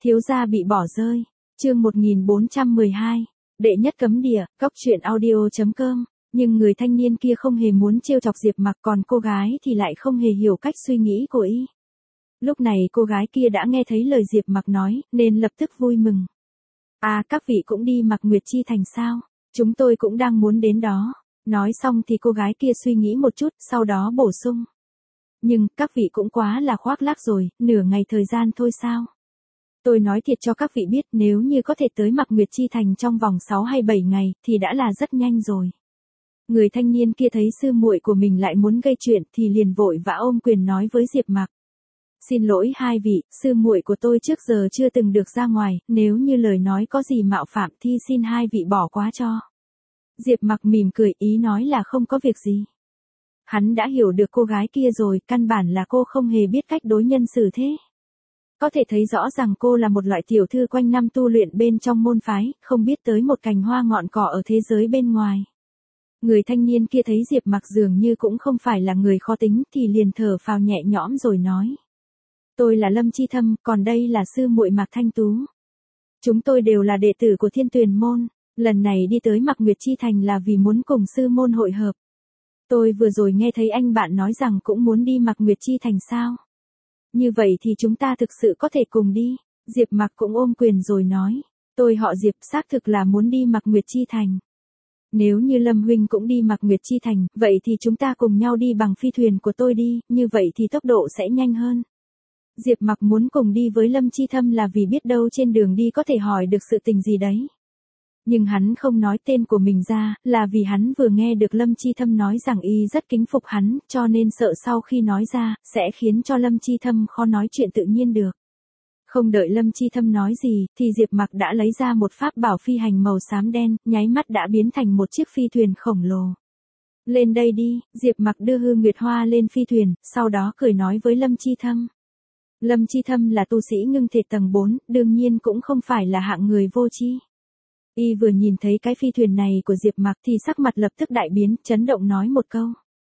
Thiếu gia bị bỏ rơi. Chương 1412. Đệ nhất cấm địa, cóc truyện audio.com. Nhưng người thanh niên kia không hề muốn trêu chọc Diệp Mặc, còn cô gái thì lại không hề hiểu cách suy nghĩ của y. Lúc này cô gái kia đã nghe thấy lời Diệp Mặc nói, nên lập tức vui mừng. À, các vị cũng đi Mạc Nguyệt Chi Thành sao? Chúng tôi cũng đang muốn đến đó. Nói xong thì cô gái kia suy nghĩ một chút, sau đó bổ sung. Nhưng, các vị cũng quá là khoác lác rồi, nửa ngày thời gian thôi sao? Tôi nói thiệt cho các vị biết, nếu như có thể tới Mạc Nguyệt Chi Thành trong vòng 6 hay 7 ngày, thì đã là rất nhanh rồi. Người thanh niên kia thấy sư muội của mình lại muốn gây chuyện thì liền vội vã ôm quyền nói với Diệp Mặc. Xin lỗi hai vị, sư muội của tôi trước giờ chưa từng được ra ngoài, nếu như lời nói có gì mạo phạm thì xin hai vị bỏ qua cho. Diệp Mặc mỉm cười, ý nói là không có việc gì. Hắn đã hiểu được cô gái kia rồi, căn bản là cô không hề biết cách đối nhân xử thế. Có thể thấy rõ rằng cô là một loại tiểu thư quanh năm tu luyện bên trong môn phái, không biết tới một cành hoa ngọn cỏ ở thế giới bên ngoài. Người thanh niên kia thấy Diệp Mặc dường như cũng không phải là người khó tính thì liền thở phào nhẹ nhõm rồi nói. Tôi là Lâm Chi Thâm, còn đây là sư muội Mạc Thanh Tú. Chúng tôi đều là đệ tử của Thiên Tuyền môn, lần này đi tới Mạc Nguyệt Chi Thành là vì muốn cùng sư môn hội hợp. Tôi vừa rồi nghe thấy anh bạn nói rằng cũng muốn đi Mạc Nguyệt Chi Thành sao? Như vậy thì chúng ta thực sự có thể cùng đi. Diệp Mặc cũng ôm quyền rồi nói. Tôi họ Diệp, xác thực là muốn đi Mạc Nguyệt Chi Thành. Nếu như Lâm huynh cũng đi Mạc Nguyệt Chi Thành, vậy thì chúng ta cùng nhau đi bằng phi thuyền của tôi đi, như vậy thì tốc độ sẽ nhanh hơn. Diệp Mặc muốn cùng đi với Lâm Chi Thâm là vì biết đâu trên đường đi có thể hỏi được sự tình gì đấy. Nhưng hắn không nói tên của mình ra, là vì hắn vừa nghe được Lâm Chi Thâm nói rằng y rất kính phục hắn, cho nên sợ sau khi nói ra, sẽ khiến cho Lâm Chi Thâm khó nói chuyện tự nhiên được. Không đợi Lâm Chi Thâm nói gì, thì Diệp Mặc đã lấy ra một pháp bảo phi hành màu xám đen, nháy mắt đã biến thành một chiếc phi thuyền khổng lồ. Lên đây đi, Diệp Mặc đưa Hư Nguyệt Hoa lên phi thuyền, sau đó cười nói với Lâm Chi Thâm. Lâm Chi Thâm là tu sĩ ngưng thể tầng 4, đương nhiên cũng không phải là hạng người vô tri. Y vừa nhìn thấy cái phi thuyền này của Diệp Mặc thì sắc mặt lập tức đại biến, chấn động nói một câu.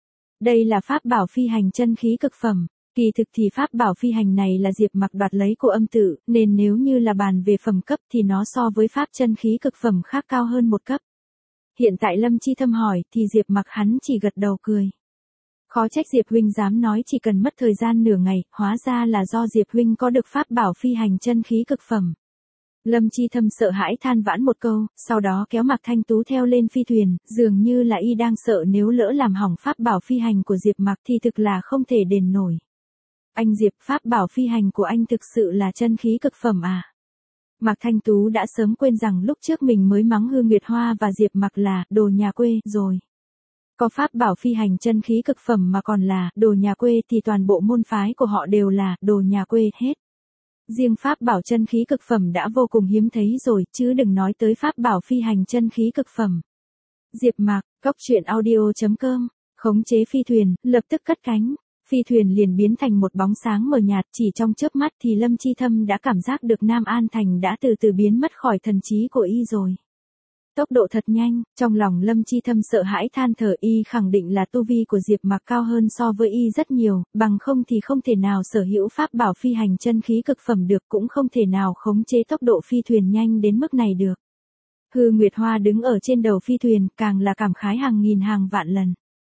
Đây là pháp bảo phi hành chân khí cực phẩm. Kỳ thực thì pháp bảo phi hành này là Diệp Mặc đoạt lấy của Âm Tự, nên nếu như là bàn về phẩm cấp thì nó so với pháp chân khí cực phẩm khác cao hơn một cấp. Hiện tại Lâm Chi Thâm hỏi thì Diệp Mặc hắn chỉ gật đầu cười. Khó trách Diệp huynh dám nói chỉ cần mất thời gian nửa ngày, hóa ra là do Diệp huynh có được pháp bảo phi hành chân khí cực phẩm. Lâm Chi Thâm sợ hãi than vãn một câu, sau đó kéo Mạc Thanh Tú theo lên phi thuyền, dường như là y đang sợ nếu lỡ làm hỏng pháp bảo phi hành của Diệp Mặc thì thực là không thể đền nổi. Anh Diệp, pháp bảo phi hành của anh thực sự là chân khí cực phẩm à? Mạc Thanh Tú đã sớm quên rằng lúc trước mình mới mắng Hư Nguyệt Hoa và Diệp Mặc là đồ nhà quê rồi. Có pháp bảo phi hành chân khí cực phẩm mà còn là đồ nhà quê thì toàn bộ môn phái của họ đều là đồ nhà quê hết. Riêng pháp bảo chân khí cực phẩm đã vô cùng hiếm thấy rồi, chứ đừng nói tới pháp bảo phi hành chân khí cực phẩm. Diệp Mặc, cóc truyện audio.com, khống chế phi thuyền, lập tức cất cánh. Phi thuyền liền biến thành một bóng sáng mờ nhạt, chỉ trong chớp mắt thì Lâm Chi Thâm đã cảm giác được Nam An Thành đã từ từ biến mất khỏi thần trí của y rồi. Tốc độ thật nhanh, trong lòng Lâm Chi Thâm sợ hãi than thở, y khẳng định là tu vi của Diệp Mặc cao hơn so với y rất nhiều, bằng không thì không thể nào sở hữu pháp bảo phi hành chân khí cực phẩm được, cũng không thể nào khống chế tốc độ phi thuyền nhanh đến mức này được. Hư Nguyệt Hoa đứng ở trên đầu phi thuyền, càng là cảm khái hàng nghìn hàng vạn lần.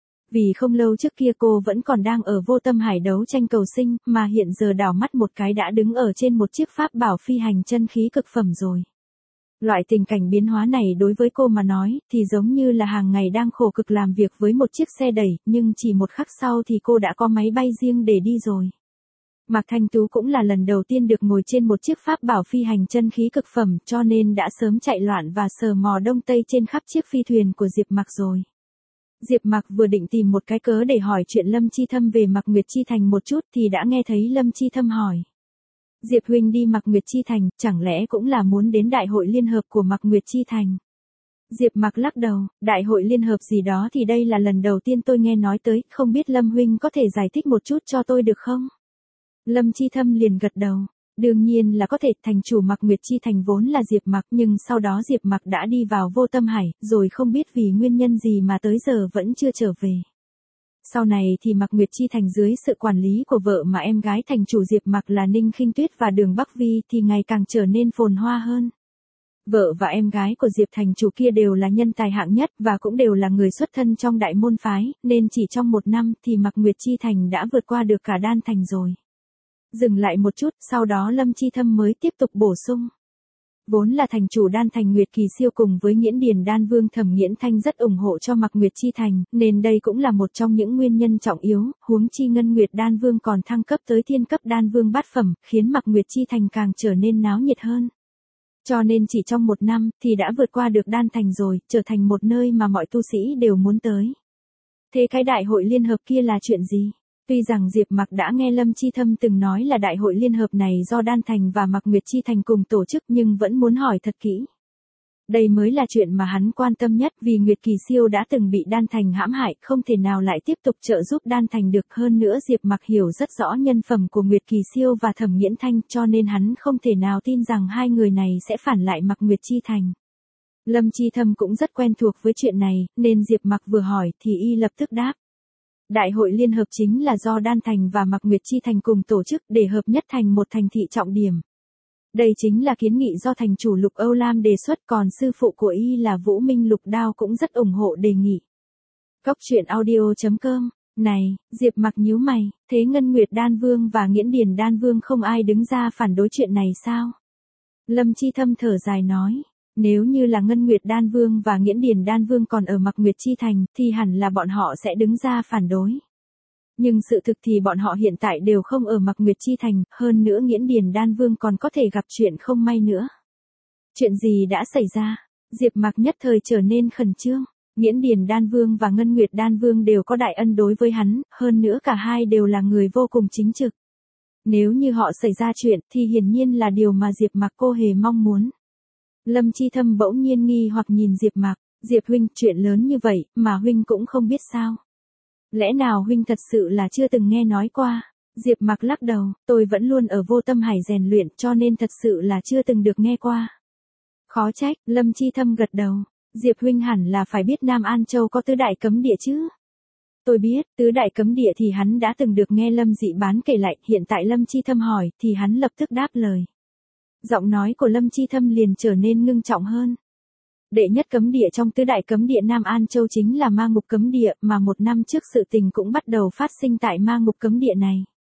Vì không lâu trước kia cô vẫn còn đang ở Vô Tâm Hải đấu tranh cầu sinh, mà hiện giờ đảo mắt một cái đã đứng ở trên một chiếc pháp bảo phi hành chân khí cực phẩm rồi. Loại tình cảnh biến hóa này đối với cô mà nói, thì giống như là hàng ngày đang khổ cực làm việc với một chiếc xe đẩy, nhưng chỉ một khắc sau thì cô đã có máy bay riêng để đi rồi. Mạc Thanh Tú cũng là lần đầu tiên được ngồi trên một chiếc pháp bảo phi hành chân khí cực phẩm, cho nên đã sớm chạy loạn và sờ mò đông tây trên khắp chiếc phi thuyền của Diệp Mặc rồi. Diệp Mặc vừa định tìm một cái cớ để hỏi chuyện Lâm Chi Thâm về Mạc Nguyệt Chi Thành một chút thì đã nghe thấy Lâm Chi Thâm hỏi. Diệp huynh đi Mạc Nguyệt Chi Thành, chẳng lẽ cũng là muốn đến đại hội liên hợp của Mạc Nguyệt Chi Thành? Diệp Mặc lắc đầu, đại hội liên hợp gì đó thì đây là lần đầu tiên tôi nghe nói tới, không biết Lâm huynh có thể giải thích một chút cho tôi được không? Lâm Chi Thâm liền gật đầu, đương nhiên là có thể, thành chủ Mạc Nguyệt Chi Thành vốn là Diệp Mặc, nhưng sau đó Diệp Mặc đã đi vào Vô Tâm Hải, rồi không biết vì nguyên nhân gì mà tới giờ vẫn chưa trở về. Sau này thì Mạc Nguyệt Chi Thành dưới sự quản lý của vợ mà em gái thành chủ Diệp Mạc là Ninh Khinh Tuyết và Đường Bắc Vi thì ngày càng trở nên phồn hoa hơn. Vợ và em gái của Diệp thành chủ kia đều là nhân tài hạng nhất và cũng đều là người xuất thân trong đại môn phái, nên chỉ trong một năm thì Mạc Nguyệt Chi Thành đã vượt qua được cả Đan Thành rồi. Dừng lại một chút, sau đó Lâm Chi Thâm mới tiếp tục bổ sung. Vốn là thành chủ Đan Thành Nguyệt Kỳ Siêu cùng với Nghiễn Điền Đan Vương Thẩm Nghiễn Thanh rất ủng hộ cho Mạc Nguyệt Chi Thành, nên đây cũng là một trong những nguyên nhân trọng yếu, huống chi Ngân Nguyệt Đan Vương còn thăng cấp tới Thiên cấp Đan Vương bát phẩm, khiến Mạc Nguyệt Chi Thành càng trở nên náo nhiệt hơn. Cho nên chỉ trong một năm thì đã vượt qua được Đan Thành rồi, trở thành một nơi mà mọi tu sĩ đều muốn tới. Thế cái đại hội liên hợp kia là chuyện gì? Tuy rằng Diệp Mạc đã nghe Lâm Chi Thâm từng nói là đại hội liên hợp này do Đan Thành và Mạc Nguyệt Chi Thành cùng tổ chức nhưng vẫn muốn hỏi thật kỹ. Đây mới là chuyện mà hắn quan tâm nhất vì Nguyệt Kỳ Siêu đã từng bị Đan Thành hãm hại, không thể nào lại tiếp tục trợ giúp Đan Thành được. Hơn nữa Diệp Mạc hiểu rất rõ nhân phẩm của Nguyệt Kỳ Siêu và Thẩm Nghiễn Thanh cho nên hắn không thể nào tin rằng hai người này sẽ phản lại Mạc Nguyệt Chi Thành. Lâm Chi Thâm cũng rất quen thuộc với chuyện này, nên Diệp Mạc vừa hỏi thì y lập tức đáp. Đại hội liên hợp chính là do Đan Thành và Mạc Nguyệt Chi Thành cùng tổ chức để hợp nhất thành một thành thị trọng điểm. Đây chính là kiến nghị do thành chủ Lục Âu Lam đề xuất, còn sư phụ của y là Vũ Minh Lục Đao cũng rất ủng hộ đề nghị. Cốc truyện audio.com. Này, Diệp Mạc nhíu mày, thế Ngân Nguyệt Đan Vương và Nghiễn Điền Đan Vương không ai đứng ra phản đối chuyện này sao? Lâm Chi Thâm thở dài nói. Nếu như là Ngân Nguyệt Đan Vương và Nghiễn Điền Đan Vương còn ở Mạc Nguyệt Chi Thành thì hẳn là bọn họ sẽ đứng ra phản đối. Nhưng sự thực thì bọn họ hiện tại đều không ở Mạc Nguyệt Chi Thành, hơn nữa Nghiễn Điền Đan Vương còn có thể gặp chuyện không may nữa. Chuyện gì đã xảy ra? Diệp Mạc nhất thời trở nên khẩn trương. Nghiễn Điền Đan Vương và Ngân Nguyệt Đan Vương đều có đại ân đối với hắn, hơn nữa cả hai đều là người vô cùng chính trực. Nếu như họ xảy ra chuyện thì hiển nhiên là điều mà Diệp Mạc cô hề mong muốn. Lâm Chi Thâm bỗng nhiên nghi hoặc nhìn Diệp Mạc, Diệp huynh, chuyện lớn như vậy mà huynh cũng không biết sao? Lẽ nào huynh thật sự là chưa từng nghe nói qua? Diệp Mạc lắc đầu, tôi vẫn luôn ở Vô Tâm Hải rèn luyện cho nên thật sự là chưa từng được nghe qua. Khó trách, Lâm Chi Thâm gật đầu, Diệp huynh hẳn là phải biết Nam An Châu có tứ đại cấm địa chứ? Tôi biết, tứ đại cấm địa thì hắn đã từng được nghe Lâm Dị Bán kể lại, hiện tại Lâm Chi Thâm hỏi thì hắn lập tức đáp lời. Giọng nói của Lâm Chi Thâm liền trở nên ngưng trọng hơn. Đệ nhất cấm địa trong tứ đại cấm địa Nam An Châu chính là Ma Ngục cấm địa, mà một năm trước sự tình cũng bắt đầu phát sinh tại Ma Ngục cấm địa này.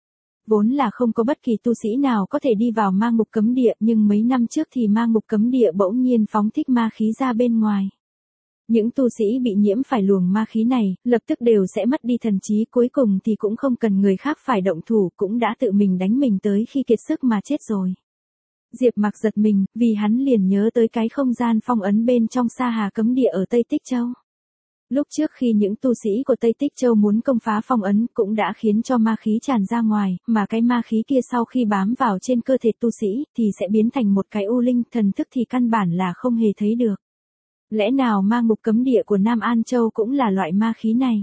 Vốn là không có bất kỳ tu sĩ nào có thể đi vào Ma Ngục cấm địa, nhưng mấy năm trước thì Ma Ngục cấm địa bỗng nhiên phóng thích ma khí ra bên ngoài. Những tu sĩ bị nhiễm phải luồng ma khí này, lập tức đều sẽ mất đi thần trí, cuối cùng thì cũng không cần người khác phải động thủ, cũng đã tự mình đánh mình tới khi kiệt sức mà chết rồi. Diệp Mạc giật mình, vì hắn liền nhớ tới cái không gian phong ấn bên trong Sa Hà cấm địa ở Tây Tích Châu. Lúc trước khi những tu sĩ của Tây Tích Châu muốn công phá phong ấn cũng đã khiến cho ma khí tràn ra ngoài, mà cái ma khí kia sau khi bám vào trên cơ thể tu sĩ thì sẽ biến thành một cái u linh, thần thức thì căn bản là không hề thấy được. Lẽ nào Ma Ngục cấm địa của Nam An Châu cũng là loại ma khí này?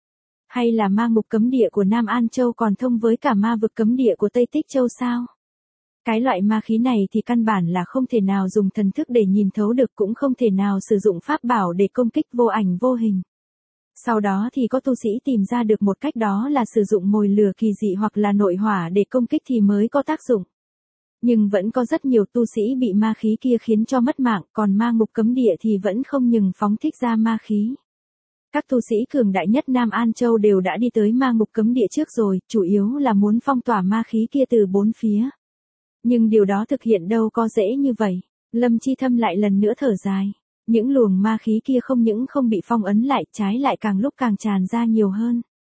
Hay là Ma Ngục cấm địa của Nam An Châu còn thông với cả ma vực cấm địa của Tây Tích Châu sao? Cái loại ma khí này thì căn bản là không thể nào dùng thần thức để nhìn thấu được, cũng không thể nào sử dụng pháp bảo để công kích vô ảnh vô hình. Sau đó thì có tu sĩ tìm ra được một cách, đó là sử dụng mồi lửa kỳ dị hoặc là nội hỏa để công kích thì mới có tác dụng. Nhưng vẫn có rất nhiều tu sĩ bị ma khí kia khiến cho mất mạng, còn Ma Ngục cấm địa thì vẫn không ngừng phóng thích ra ma khí. Các tu sĩ cường đại nhất Nam An Châu đều đã đi tới Ma Ngục cấm địa trước rồi, chủ yếu là muốn phong tỏa ma khí kia từ bốn phía. Nhưng điều đó thực hiện đâu có dễ như vậy. Lâm Chi Thâm lại lần nữa thở dài. Những luồng ma khí kia không những không bị phong ấn lại, trái lại càng lúc càng tràn ra nhiều hơn.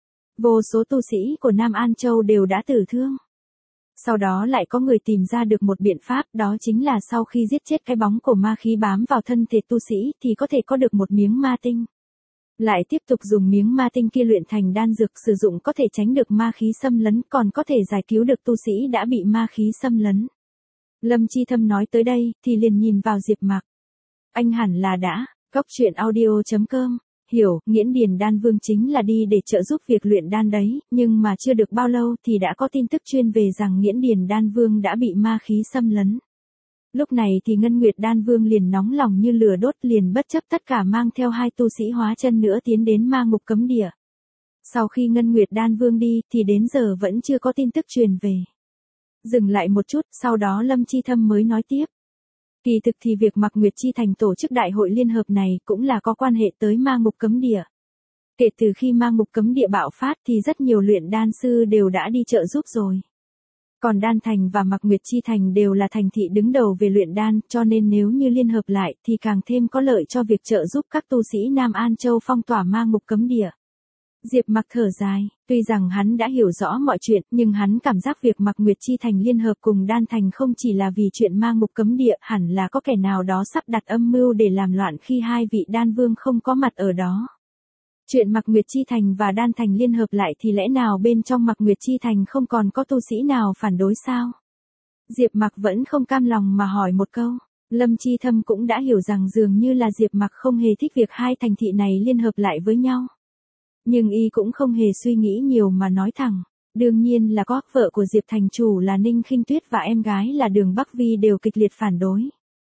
Vô số tu sĩ của Nam An Châu đều đã tử thương. Sau đó lại có người tìm ra được một biện pháp, đó chính là sau khi giết chết cái bóng của ma khí bám vào thân thể tu sĩ thì có thể có được một miếng ma tinh. Lại tiếp tục dùng miếng ma tinh kia luyện thành đan dược, sử dụng có thể tránh được ma khí xâm lấn, còn có thể giải cứu được tu sĩ đã bị ma khí xâm lấn. Lâm Chi Thâm nói tới đây thì liền nhìn vào Diệp Mạc. Anh hẳn là đã, cốc truyện audio.com, hiểu, Nghiễn Điền Đan Vương chính là đi để trợ giúp việc luyện đan đấy, nhưng mà chưa được bao lâu thì đã có tin tức truyền về rằng Nghiễn Điền Đan Vương đã bị ma khí xâm lấn. Lúc này thì Ngân Nguyệt Đan Vương liền nóng lòng như lửa đốt, liền bất chấp tất cả mang theo hai tu sĩ hóa chân nữa tiến đến Ma Ngục cấm địa. Sau khi Ngân Nguyệt Đan Vương đi thì đến giờ vẫn chưa có tin tức truyền về. Dừng lại một chút, sau đó Lâm Chi Thâm mới nói tiếp. Kỳ thực thì việc Mạc Nguyệt Chi Thành tổ chức đại hội liên hợp này cũng là có quan hệ tới ma ngục cấm địa. Kể từ khi ma ngục cấm địa bạo phát thì rất nhiều luyện đan sư đều đã đi trợ giúp rồi. Còn Đan Thành và Mạc Nguyệt Chi Thành đều là thành thị đứng đầu về luyện đan, cho nên nếu như liên hợp lại thì càng thêm có lợi cho việc trợ giúp các tu sĩ Nam An Châu phong tỏa ma ngục cấm địa. Diệp Mặc thở dài, tuy rằng hắn đã hiểu rõ mọi chuyện, nhưng hắn cảm giác việc Mạc Nguyệt Chi Thành liên hợp cùng Đan Thành không chỉ là vì chuyện ma ngục cấm địa, hẳn là có kẻ nào đó sắp đặt âm mưu để làm loạn khi hai vị đan vương không có mặt ở đó. Chuyện Mạc Nguyệt Chi Thành và Đan Thành liên hợp lại thì lẽ nào bên trong Mạc Nguyệt Chi Thành không còn có tu sĩ nào phản đối sao? Diệp Mặc vẫn không cam lòng mà hỏi một câu. Lâm Chi Thâm cũng đã hiểu rằng dường như là Diệp Mặc không hề thích việc hai thành thị này liên hợp lại với nhau. Nhưng y cũng không hề suy nghĩ nhiều mà nói thẳng. Đương nhiên là có, vợ của Diệp thành chủ là Ninh Khinh Tuyết và em gái là Đường Bắc Vi đều kịch liệt phản đối.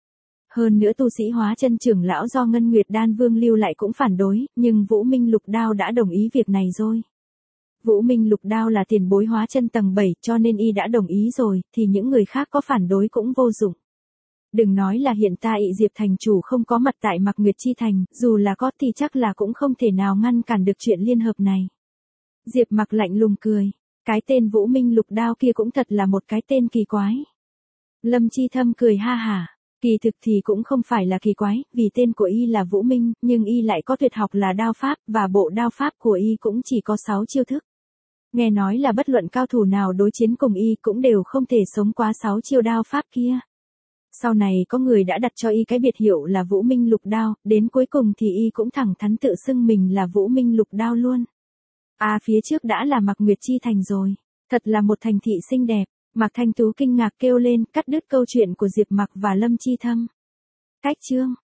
Hơn nữa tu sĩ Hóa Chân trưởng lão do Ngân Nguyệt Đan Vương lưu lại cũng phản đối, nhưng Vũ Minh Lục Đao đã đồng ý việc này rồi. Vũ Minh Lục Đao là tiền bối Hóa Chân tầng 7 cho nên y đã đồng ý rồi, thì những người khác có phản đối cũng vô dụng. Đừng nói là hiện tại Diệp thành chủ không có mặt tại Mạc Nguyệt Chi Thành, dù là có thì chắc là cũng không thể nào ngăn cản được chuyện liên hợp này. Diệp Mặc lạnh lùng cười, cái tên Vũ Minh Lục Đao kia cũng thật là một cái tên kỳ quái. Lâm Chi Thâm cười ha hả, kỳ thực thì cũng không phải là kỳ quái, vì tên của y là Vũ Minh, nhưng y lại có tuyệt học là đao pháp, và bộ đao pháp của y cũng chỉ có 6 chiêu thức. Nghe nói là bất luận cao thủ nào đối chiến cùng y cũng đều không thể sống quá 6 chiêu đao pháp kia. Sau này có người đã đặt cho y cái biệt hiệu là Vũ Minh Lục Đao, đến cuối cùng thì y cũng thẳng thắn tự xưng mình là Vũ Minh Lục Đao luôn. Phía trước đã là Mạc Nguyệt Chi Thành rồi, thật là một thành thị xinh đẹp. Mạc Thanh Tú kinh ngạc kêu lên, cắt đứt câu chuyện của Diệp Mặc và Lâm Chi Thâm. Cách chương